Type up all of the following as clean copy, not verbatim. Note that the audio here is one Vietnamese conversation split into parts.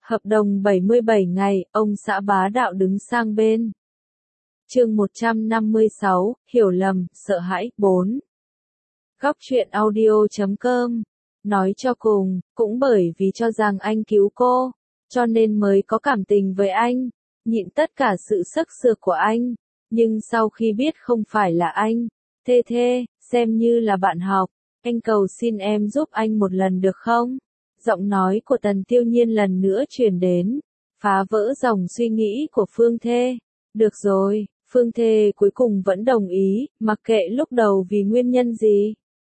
Hợp đồng 77 ngày, ông xã bá đạo đứng sang bên. Chương 156, hiểu lầm, sợ hãi, 4. Góc truyện audio.com. Nói cho cùng, cũng bởi vì cho rằng anh cứu cô, cho nên mới có cảm tình với anh, nhịn tất cả sự sắc sược của anh, nhưng sau khi biết không phải là anh, thê, xem như là bạn học, anh cầu xin em giúp anh một lần được không? Giọng nói của Tần Tiêu Nhiên lần nữa truyền đến, phá vỡ dòng suy nghĩ của Phương Thê. Được rồi, Phương Thê cuối cùng vẫn đồng ý, mặc kệ lúc đầu vì nguyên nhân gì.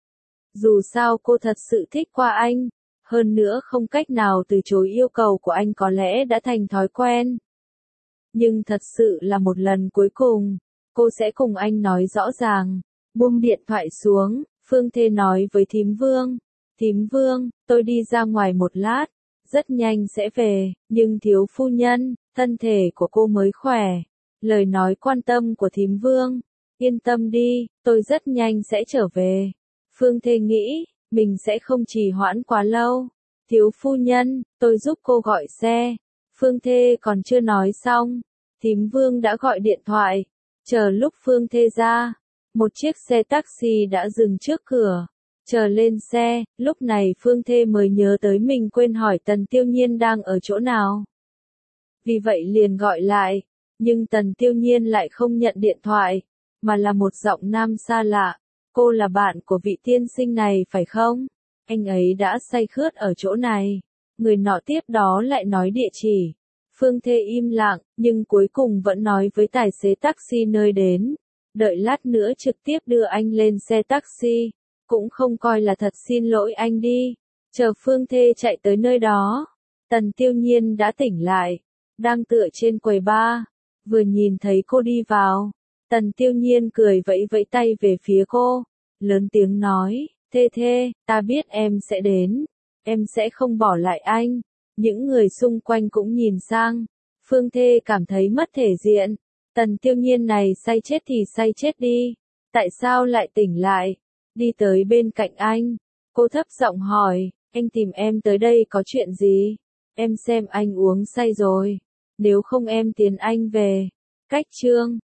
Dù sao cô thật sự thích qua anh, hơn nữa không cách nào từ chối yêu cầu của anh có lẽ đã thành thói quen. Nhưng thật sự là một lần cuối cùng, cô sẽ cùng anh nói rõ ràng. Buông điện thoại xuống, Phương Thê nói với Thím Vương. Thím Vương, tôi đi ra ngoài một lát, rất nhanh sẽ về, nhưng thiếu phu nhân, thân thể của cô mới khỏe. Lời nói quan tâm của Thím Vương, yên tâm đi, tôi rất nhanh sẽ trở về. Phương Thê nghĩ, mình sẽ không trì hoãn quá lâu. Thiếu phu nhân, tôi giúp cô gọi xe. Phương Thê còn chưa nói xong, Thím Vương đã gọi điện thoại. Chờ lúc Phương Thê ra, một chiếc xe taxi đã dừng trước cửa. Chờ lên xe, lúc này Phương Thê mới nhớ tới mình quên hỏi Tần Tiêu Nhiên đang ở chỗ nào. Vì vậy liền gọi lại, nhưng Tần Tiêu Nhiên lại không nhận điện thoại, mà là một giọng nam xa lạ. Cô là bạn của vị tiên sinh này phải không? Anh ấy đã say khướt ở chỗ này. Người nọ tiếp đó lại nói địa chỉ. Phương Thê im lặng, nhưng cuối cùng vẫn nói với tài xế taxi nơi đến. Đợi lát nữa trực tiếp đưa anh lên xe taxi. Cũng không coi là thật xin lỗi anh đi. Chờ Phương Thê chạy tới nơi đó. Tần Tiêu Nhiên đã tỉnh lại. Đang tựa trên quầy bar. Vừa nhìn thấy cô đi vào. Tần Tiêu Nhiên cười vẫy vẫy tay về phía cô. Lớn tiếng nói, Thê, ta biết em sẽ đến. Em sẽ không bỏ lại anh. Những người xung quanh cũng nhìn sang. Phương Thê cảm thấy mất thể diện. Tần Tiêu Nhiên này say chết thì say chết đi. Tại sao lại tỉnh lại? Đi tới bên cạnh anh. Cô thấp giọng hỏi, anh tìm em tới đây có chuyện gì? Em xem anh uống say rồi. Nếu không em tiến anh về. Cách chương.